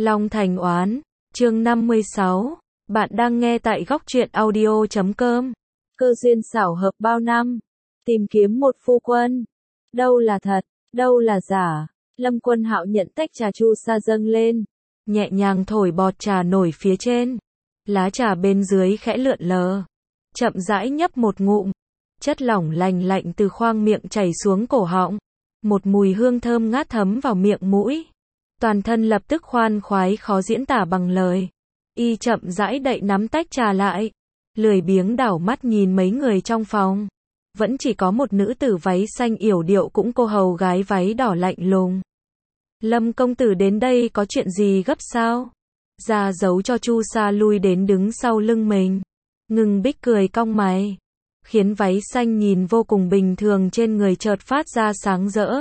Long Thành Oán, chương 56. Bạn đang nghe tại góc truyện audio.com. Cơ duyên xảo hợp bao năm, tìm kiếm một phu quân. Đâu là thật, đâu là giả. Lâm Quân Hạo nhận tách trà chu sa dâng lên, nhẹ nhàng thổi bọt trà nổi phía trên. Lá trà bên dưới khẽ lượn lờ, chậm rãi nhấp một ngụm. Chất lỏng lành lạnh từ khoang miệng chảy xuống cổ họng. Một mùi hương thơm ngát thấm vào miệng mũi. Toàn thân lập tức khoan khoái khó diễn tả bằng lời. Y chậm rãi đậy nắm tách trà lại, lười biếng đảo mắt nhìn mấy người trong phòng. Vẫn chỉ có một nữ tử váy xanh yểu điệu cũng cô hầu gái váy đỏ lạnh lùng. Lâm công tử đến đây có chuyện gì gấp sao? Ra dấu cho chu sa lui đến đứng sau lưng mình. Ngưng Bích cười cong mày, khiến váy xanh nhìn vô cùng bình thường trên người chợt phát ra sáng rỡ.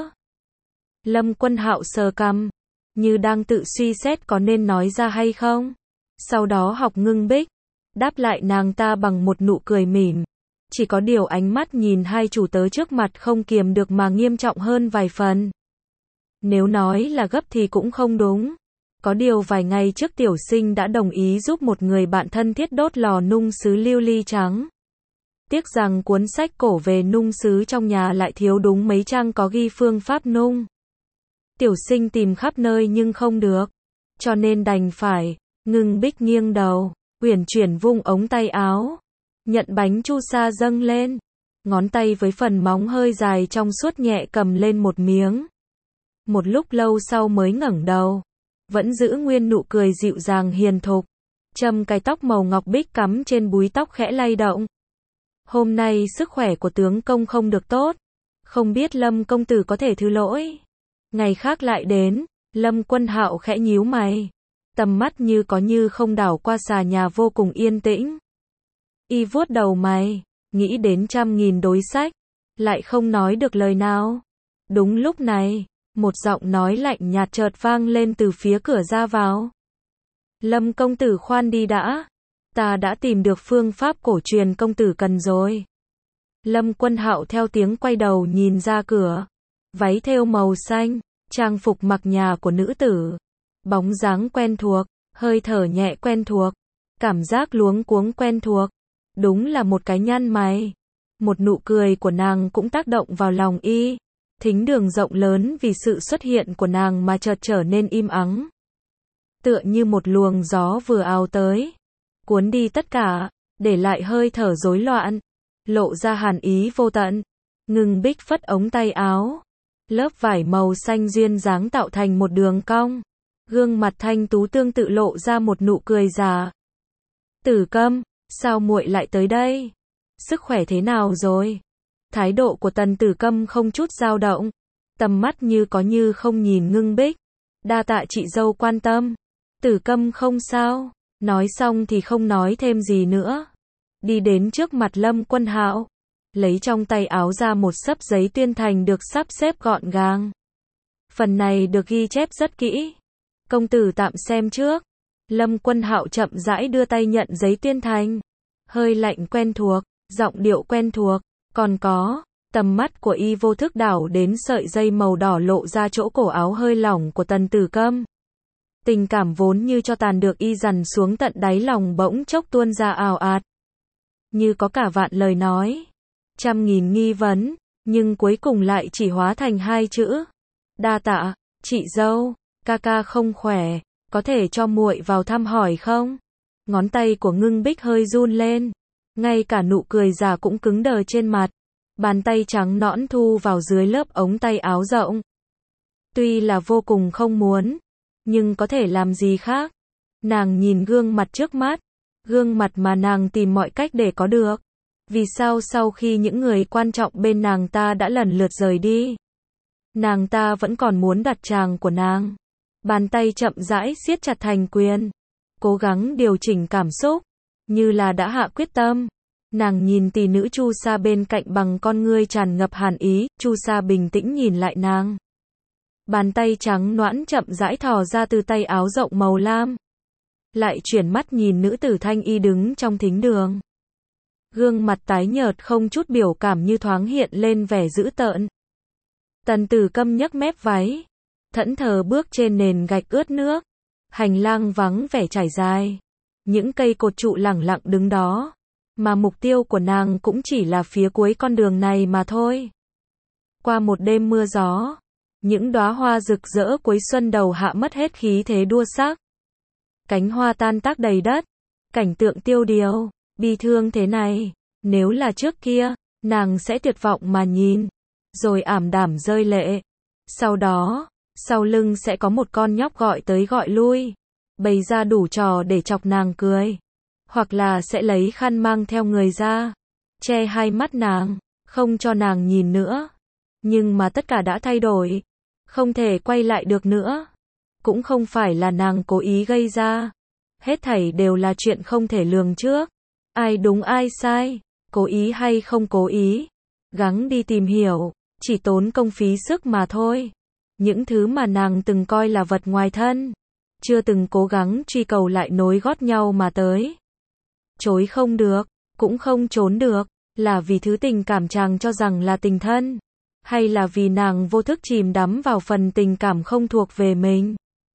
Lâm Quân Hạo sờ cằm, như đang tự suy xét có nên nói ra hay không. Sau đó học Ngưng Bích, đáp lại nàng ta bằng một nụ cười mỉm. Chỉ có điều ánh mắt nhìn hai chủ tớ trước mặt không kiềm được mà nghiêm trọng hơn vài phần. Nếu nói là gấp thì cũng không đúng. Có điều vài ngày trước tiểu sinh đã đồng ý giúp một người bạn thân thiết đốt lò nung sứ lưu ly trắng. Tiếc rằng cuốn sách cổ về nung sứ trong nhà lại thiếu đúng mấy trang có ghi phương pháp nung. Tiểu sinh tìm khắp nơi nhưng không được, cho nên đành phải. Ngưng Bích nghiêng đầu, uyển chuyển vung ống tay áo, nhận bánh chu sa dâng lên. Ngón tay với phần móng hơi dài trong suốt nhẹ cầm lên một miếng. Một lúc lâu sau mới ngẩng đầu, vẫn giữ nguyên nụ cười dịu dàng hiền thục. Châm cái tóc màu ngọc bích cắm trên búi tóc khẽ lay động. Hôm nay sức khỏe của tướng công không được tốt, không biết Lâm công tử có thể thứ lỗi. Ngày khác lại đến. Lâm Quân Hạo khẽ nhíu mày, tầm mắt như có như không đảo qua xà nhà vô cùng yên tĩnh. Y vuốt đầu mày, nghĩ đến 100.000 đối sách, lại không nói được lời nào. Đúng lúc này, một giọng nói lạnh nhạt chợt vang lên từ phía cửa ra vào. Lâm công tử khoan đi đã, ta đã tìm được phương pháp cổ truyền công tử cần rồi. Lâm Quân Hạo theo tiếng quay đầu nhìn ra cửa. Váy thêu màu xanh, trang phục mặc nhà của nữ tử. Bóng dáng quen thuộc, hơi thở nhẹ quen thuộc, cảm giác luống cuống quen thuộc. Đúng là một cái nhăn mày. Một nụ cười của nàng cũng tác động vào lòng y. Thính đường rộng lớn vì sự xuất hiện của nàng mà chợt trở nên im ắng. Tựa như một luồng gió vừa ào tới, cuốn đi tất cả, để lại hơi thở rối loạn, lộ ra hàn ý vô tận. Ngưng Bích phất ống tay áo, lớp vải màu xanh duyên dáng tạo thành một đường cong. Gương mặt thanh tú tương tự lộ ra một nụ cười già. Tử Câm, sao muội lại tới đây? Sức khỏe thế nào rồi? Thái độ của Tần Tử Câm không chút dao động, tầm mắt như có như không nhìn Ngưng Bích. Đa tạ chị dâu quan tâm. Tử Câm không sao, nói xong thì không nói thêm gì nữa. Đi đến trước mặt Lâm Quân Hạo, lấy trong tay áo ra một xấp giấy tuyên thành được sắp xếp gọn gàng. Phần này được ghi chép rất kỹ. Công tử tạm xem trước. Lâm Quân Hạo chậm rãi đưa tay nhận giấy tuyên thành. Hơi lạnh quen thuộc, giọng điệu quen thuộc, còn có, tầm mắt của y vô thức đảo đến sợi dây màu đỏ lộ ra chỗ cổ áo hơi lỏng của Tần Tử Câm. Tình cảm vốn như cho tàn được y dằn xuống tận đáy lòng bỗng chốc tuôn ra ào ạt. Như có cả vạn lời nói, 100.000 nghi vấn, nhưng cuối cùng lại chỉ hóa thành hai chữ. Đa tạ, chị dâu, ca ca không khỏe, có thể cho muội vào thăm hỏi không? Ngón tay của Ngưng Bích hơi run lên, ngay cả nụ cười già cũng cứng đờ trên mặt. Bàn tay trắng nõn thu vào dưới lớp ống tay áo rộng. Tuy là vô cùng không muốn, nhưng có thể làm gì khác. Nàng nhìn gương mặt trước mắt, gương mặt mà nàng tìm mọi cách để có được. Vì sao sau khi những người quan trọng bên nàng ta đã lần lượt rời đi, nàng ta vẫn còn muốn đặt chàng của nàng. Bàn tay chậm rãi siết chặt thành quyền, cố gắng điều chỉnh cảm xúc, như là đã hạ quyết tâm. Nàng nhìn tỷ nữ Chu Sa bên cạnh bằng con ngươi tràn ngập hàn ý. Chu Sa bình tĩnh nhìn lại nàng. Bàn tay trắng nõn chậm rãi thò ra từ tay áo rộng màu lam. Lại chuyển mắt nhìn nữ tử thanh y đứng trong thính đường. Gương mặt tái nhợt không chút biểu cảm như thoáng hiện lên vẻ dữ tợn. Tần Tử Câm nhấc mép váy, thẫn thờ bước trên nền gạch ướt nước. Hành lang vắng vẻ trải dài. Những cây cột trụ lẳng lặng đứng đó. Mà mục tiêu của nàng cũng chỉ là phía cuối con đường này mà thôi. Qua một đêm mưa gió, những đóa hoa rực rỡ cuối xuân đầu hạ mất hết khí thế đua sắc. Cánh hoa tan tác đầy đất, cảnh tượng tiêu điều, bi thương thế này, nếu là trước kia, nàng sẽ tuyệt vọng mà nhìn, rồi ảm đạm rơi lệ. Sau đó, sau lưng sẽ có một con nhóc gọi tới gọi lui, bày ra đủ trò để chọc nàng cười, hoặc là sẽ lấy khăn mang theo người ra, che hai mắt nàng, không cho nàng nhìn nữa. Nhưng mà tất cả đã thay đổi, không thể quay lại được nữa. Cũng không phải là nàng cố ý gây ra, hết thảy đều là chuyện không thể lường trước. Ai đúng ai sai, cố ý hay không cố ý, gắng đi tìm hiểu, chỉ tốn công phí sức mà thôi. Những thứ mà nàng từng coi là vật ngoài thân, chưa từng cố gắng truy cầu lại nối gót nhau mà tới. Chối không được, cũng không trốn được, là vì thứ tình cảm chàng cho rằng là tình thân, hay là vì nàng vô thức chìm đắm vào phần tình cảm không thuộc về mình.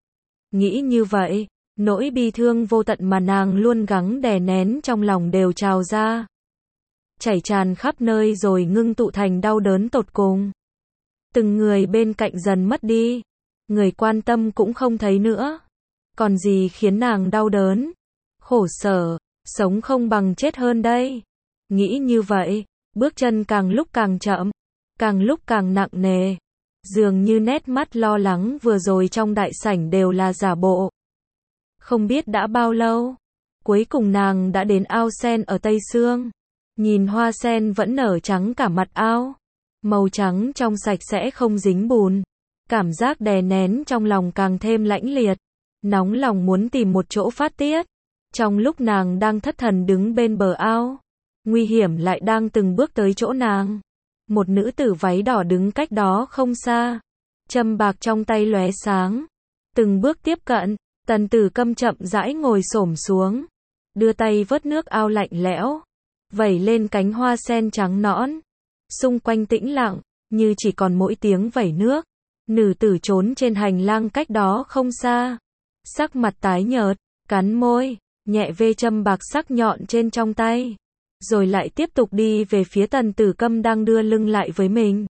Nghĩ như vậy, nỗi bi thương vô tận mà nàng luôn gắng đè nén trong lòng đều trào ra, chảy tràn khắp nơi rồi ngưng tụ thành đau đớn tột cùng. Từng người bên cạnh dần mất đi, người quan tâm cũng không thấy nữa. Còn gì khiến nàng đau đớn, khổ sở, sống không bằng chết hơn đây. Nghĩ như vậy, bước chân càng lúc càng chậm, càng lúc càng nặng nề. Dường như nét mắt lo lắng vừa rồi trong đại sảnh đều là giả bộ. Không biết đã bao lâu, cuối cùng nàng đã đến ao sen ở Tây Sương. Nhìn hoa sen vẫn nở trắng cả mặt ao, màu trắng trong sạch sẽ không dính bùn. Cảm giác đè nén trong lòng càng thêm lãnh liệt, nóng lòng muốn tìm một chỗ phát tiết. Trong lúc nàng đang thất thần đứng bên bờ ao, nguy hiểm lại đang từng bước tới chỗ nàng. Một nữ tử váy đỏ đứng cách đó không xa, châm bạc trong tay lóe sáng. Từng bước tiếp cận, Tần Tử Câm chậm rãi ngồi xổm xuống, đưa tay vớt nước ao lạnh lẽo, vẩy lên cánh hoa sen trắng nõn. Xung quanh tĩnh lặng, như chỉ còn mỗi tiếng vẩy nước. Nữ tử trốn trên hành lang cách đó không xa, sắc mặt tái nhợt, cắn môi, nhẹ vê châm bạc sắc nhọn trên trong tay, rồi lại tiếp tục đi về phía Tần Tử Câm đang đưa lưng lại với mình.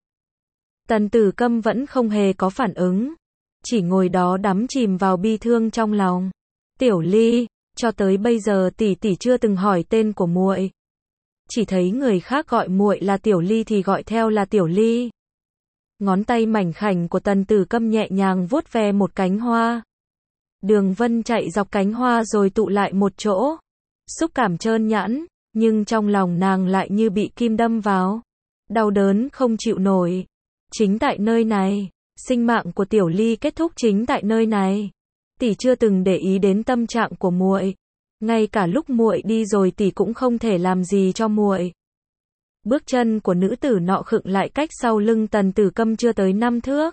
Tần Tử Câm vẫn không hề có phản ứng, chỉ ngồi đó đắm chìm vào bi thương trong lòng. Tiểu Ly, cho tới bây giờ tỷ tỷ chưa từng hỏi tên của muội, chỉ thấy người khác gọi muội là Tiểu Ly thì gọi theo là Tiểu Ly. Ngón tay mảnh khảnh của Tần Tử Câm nhẹ nhàng vuốt ve một cánh hoa. Đường vân chạy dọc cánh hoa rồi tụ lại một chỗ. Xúc cảm trơn nhẵn, nhưng trong lòng nàng lại như bị kim đâm vào. Đau đớn không chịu nổi. Chính tại nơi này, sinh mạng của Tiểu Ly kết thúc chính tại nơi này. Tỷ chưa từng để ý đến tâm trạng của muội. Ngay cả lúc muội đi rồi tỷ cũng không thể làm gì cho muội. Bước chân của nữ tử nọ khựng lại cách sau lưng Tần Tử Câm chưa tới 5 thước.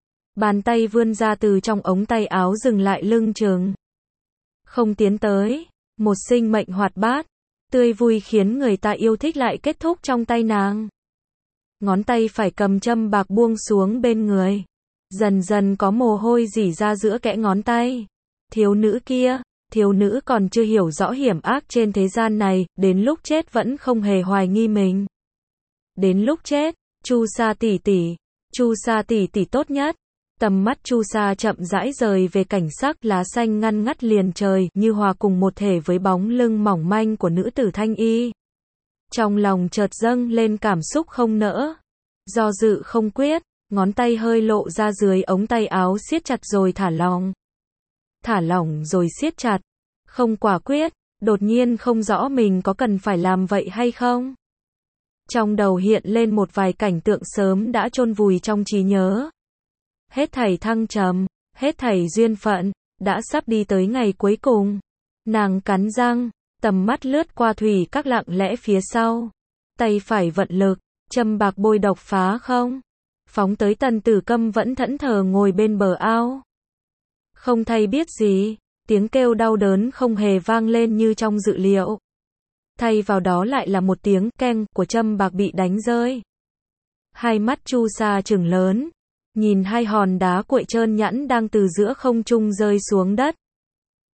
Bàn tay vươn ra từ trong ống tay áo dừng lại lưng chừng. Không tiến tới, một sinh mệnh hoạt bát, tươi vui khiến người ta yêu thích lại kết thúc trong tay nàng. Ngón tay phải cầm châm bạc buông xuống bên người. Dần dần có mồ hôi rỉ ra giữa kẽ ngón tay. Thiếu nữ kia, thiếu nữ còn chưa hiểu rõ hiểm ác trên thế gian này, đến lúc chết vẫn không hề hoài nghi mình. Đến lúc chết, Chu Sa tỷ tỷ, Chu Sa tỷ tỷ tốt nhất. Tầm mắt Chu Sa chậm rãi rời về cảnh sắc lá xanh ngăn ngắt liền trời, như hòa cùng một thể với bóng lưng mỏng manh của nữ tử thanh y. Trong lòng chợt dâng lên cảm xúc không nỡ, do dự không quyết, ngón tay hơi lộ ra dưới ống tay áo siết chặt rồi thả lỏng. Thả lỏng rồi siết chặt, không quả quyết, đột nhiên không rõ mình có cần phải làm vậy hay không. Trong đầu hiện lên một vài cảnh tượng sớm đã chôn vùi trong trí nhớ. Hết thảy thăng trầm, hết thảy duyên phận, đã sắp đi tới ngày cuối cùng. Nàng cắn răng, tầm mắt lướt qua thủy các lặng lẽ phía sau. Tay phải vận lực, châm bạc bôi độc phá không. Phóng tới Tần Tử Câm vẫn thẫn thờ ngồi bên bờ ao. Không thay biết gì, tiếng kêu đau đớn không hề vang lên như trong dự liệu. Thay vào đó lại là một tiếng keng của châm bạc bị đánh rơi. Hai mắt Chu Sa trừng lớn, nhìn hai hòn đá cuội trơn nhẵn đang từ giữa không trung rơi xuống đất.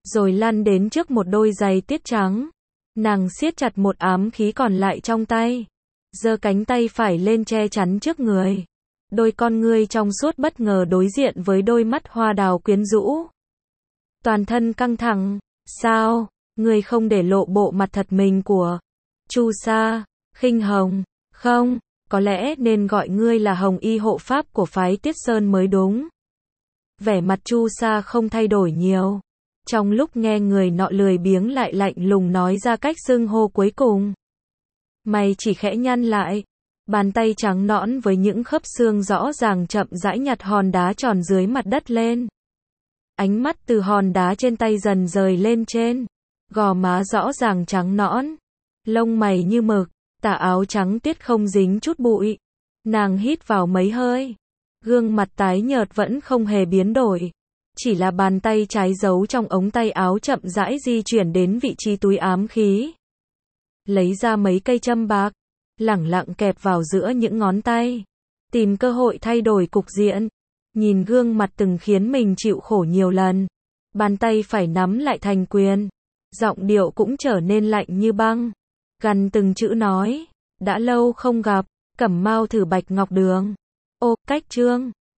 rồi lăn đến trước một đôi giày tiết trắng. Nàng siết chặt một ám khí còn lại trong tay, giơ cánh tay phải lên che chắn trước người. Đôi con ngươi trong suốt bất ngờ đối diện với đôi mắt hoa đào quyến rũ. Toàn thân căng thẳng, sao, ngươi không để lộ bộ mặt thật mình của Chu Sa, Khinh Hồng, không, có lẽ nên gọi ngươi là Hồng Y hộ pháp của phái Tiết Sơn mới đúng. Vẻ mặt Chu Sa không thay đổi nhiều. Trong lúc nghe người nọ lười biếng lại lạnh lùng nói ra cách xưng hô cuối cùng, mày chỉ khẽ nhăn lại, bàn tay trắng nõn với những khớp xương rõ ràng chậm rãi nhặt hòn đá tròn dưới mặt đất lên. Ánh mắt từ hòn đá trên tay dần rời lên trên, gò má rõ ràng trắng nõn, lông mày như mực, tà áo trắng tiết không dính chút bụi. Nàng hít vào mấy hơi, gương mặt tái nhợt vẫn không hề biến đổi. Chỉ là bàn tay trái giấu trong ống tay áo chậm rãi di chuyển đến vị trí túi ám khí. Lấy ra mấy cây châm bạc, lẳng lặng kẹp vào giữa những ngón tay. Tìm cơ hội thay đổi cục diện. Nhìn gương mặt từng khiến mình chịu khổ nhiều lần. Bàn tay phải nắm lại thành quyền. Giọng điệu cũng trở nên lạnh như băng. Gằn từng chữ nói. Đã lâu không gặp, Cẩm Mao thử Bạch Ngọc Đường. Ô, cách trương.